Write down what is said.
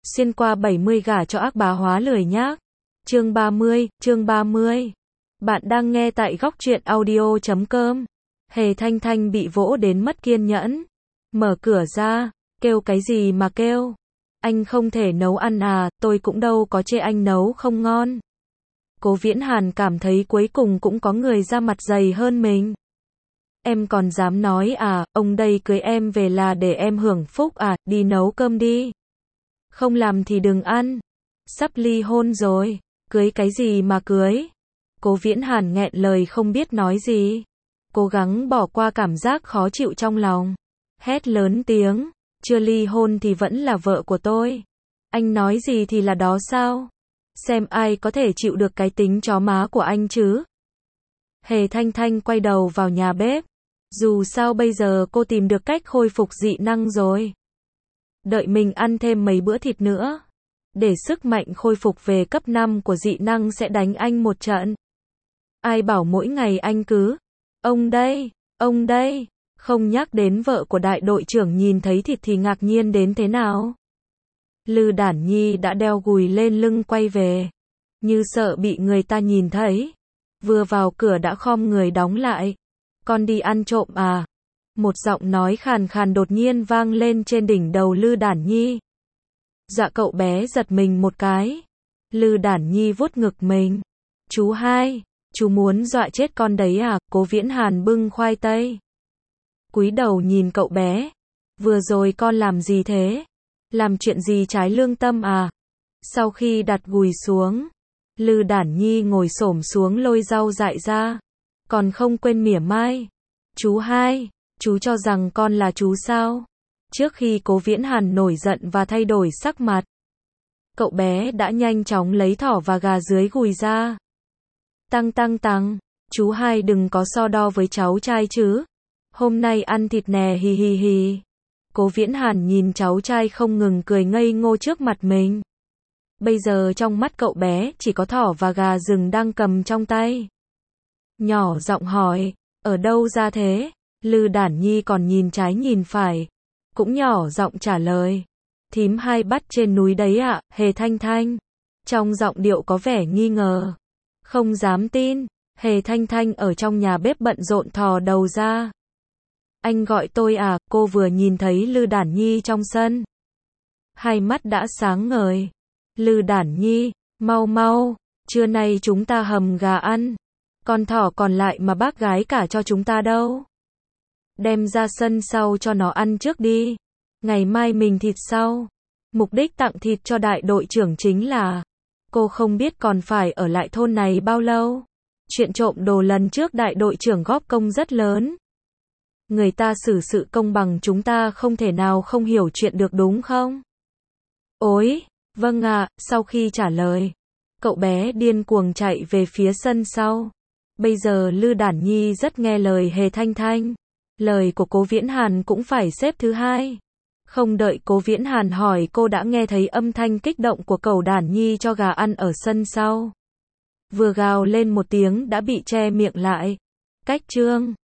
Xuyên qua 70 gả cho ác bá hóa lười nhác. Chương 30. Bạn đang nghe tại góc truyện audio.com. Hề Thanh Thanh bị vỗ đến mất kiên nhẫn. Mở cửa ra, kêu cái gì mà kêu? Anh không thể nấu ăn à, tôi cũng đâu có chê anh nấu không ngon. Cố Viễn Hàn cảm thấy cuối cùng cũng có người ra mặt dày hơn mình. Em còn dám nói à, ông đây cưới em về là để em hưởng phúc à, đi nấu cơm đi. Không làm thì đừng ăn. Sắp ly hôn rồi, cưới cái gì mà cưới? Cố Viễn Hàn nghẹn lời không biết nói gì. Cố gắng bỏ qua cảm giác khó chịu trong lòng. Hét lớn tiếng, chưa ly hôn thì vẫn là vợ của tôi. Anh nói gì thì là đó sao? Xem ai có thể chịu được cái tính chó má của anh chứ? Hề Thanh Thanh quay đầu vào nhà bếp. Dù sao bây giờ cô tìm được cách khôi phục dị năng rồi. Đợi mình ăn thêm mấy bữa thịt nữa. Để sức mạnh khôi phục về cấp 5 của dị năng sẽ đánh anh một trận. Ai bảo mỗi ngày anh cứ ông đây, không nhắc đến vợ của đại đội trưởng nhìn thấy thịt thì ngạc nhiên đến thế nào. Lư Đản Nhi đã đeo gùi lên lưng quay về. Như sợ bị người ta nhìn thấy. Vừa vào cửa đã khom người đóng lại. Con đi ăn trộm à? Một giọng nói khàn khàn đột nhiên vang lên trên đỉnh đầu Lư Đản Nhi. Dạ cậu bé giật mình một cái. Lư Đản Nhi vuốt ngực mình. Chú hai, chú muốn dọa chết con đấy à? Cố Viễn Hàn bưng khoai tây. Cúi đầu nhìn cậu bé. Vừa rồi con làm gì thế? Làm chuyện gì trái lương tâm à? Sau khi đặt gùi xuống, Lư Đản Nhi ngồi xổm xuống lôi rau dại ra. Còn không quên mỉa mai. Chú hai, chú cho rằng con là chú sao? Trước khi Cố Viễn Hàn nổi giận và thay đổi sắc mặt, cậu bé đã nhanh chóng lấy thỏ và gà dưới gùi ra. Tăng, chú hai đừng có so đo với cháu trai chứ. Hôm nay ăn thịt nè hi hi hi. Cố Viễn Hàn nhìn cháu trai không ngừng cười ngây ngô trước mặt mình. Bây giờ trong mắt cậu bé chỉ có thỏ và gà rừng đang cầm trong tay. Nhỏ giọng hỏi, ở đâu ra thế? Lư Đản Nhi còn nhìn trái nhìn phải, cũng nhỏ giọng trả lời. Thím hai bắt trên núi đấy ạ, Hề Thanh Thanh. Trong giọng điệu có vẻ nghi ngờ. Không dám tin, Hề Thanh Thanh ở trong nhà bếp bận rộn thò đầu ra. Anh gọi tôi à? Cô vừa nhìn thấy Lư Đản Nhi trong sân. Hai mắt đã sáng ngời. Lư Đản Nhi, mau, trưa nay chúng ta hầm gà ăn. Con thỏ còn lại mà bác gái cả cho chúng ta đâu. Đem ra sân sau cho nó ăn trước đi. Ngày mai mình thịt sau. Mục đích tặng thịt cho đại đội trưởng chính là cô không biết còn phải ở lại thôn này bao lâu. Chuyện trộm đồ lần trước đại đội trưởng góp công rất lớn. Người ta xử sự công bằng chúng ta không thể nào không hiểu chuyện được đúng không? Ôi, vâng ạ, sau khi trả lời, cậu bé điên cuồng chạy về phía sân sau. Bây giờ Lư Đản Nhi rất nghe lời Hề Thanh Thanh. Lời của Cố Viễn Hàn cũng phải xếp thứ hai. Không đợi Cố Viễn Hàn hỏi cô đã nghe thấy âm thanh kích động của cậu Đản Nhi cho gà ăn ở sân sau. Vừa gào lên một tiếng đã bị che miệng lại. Cách chương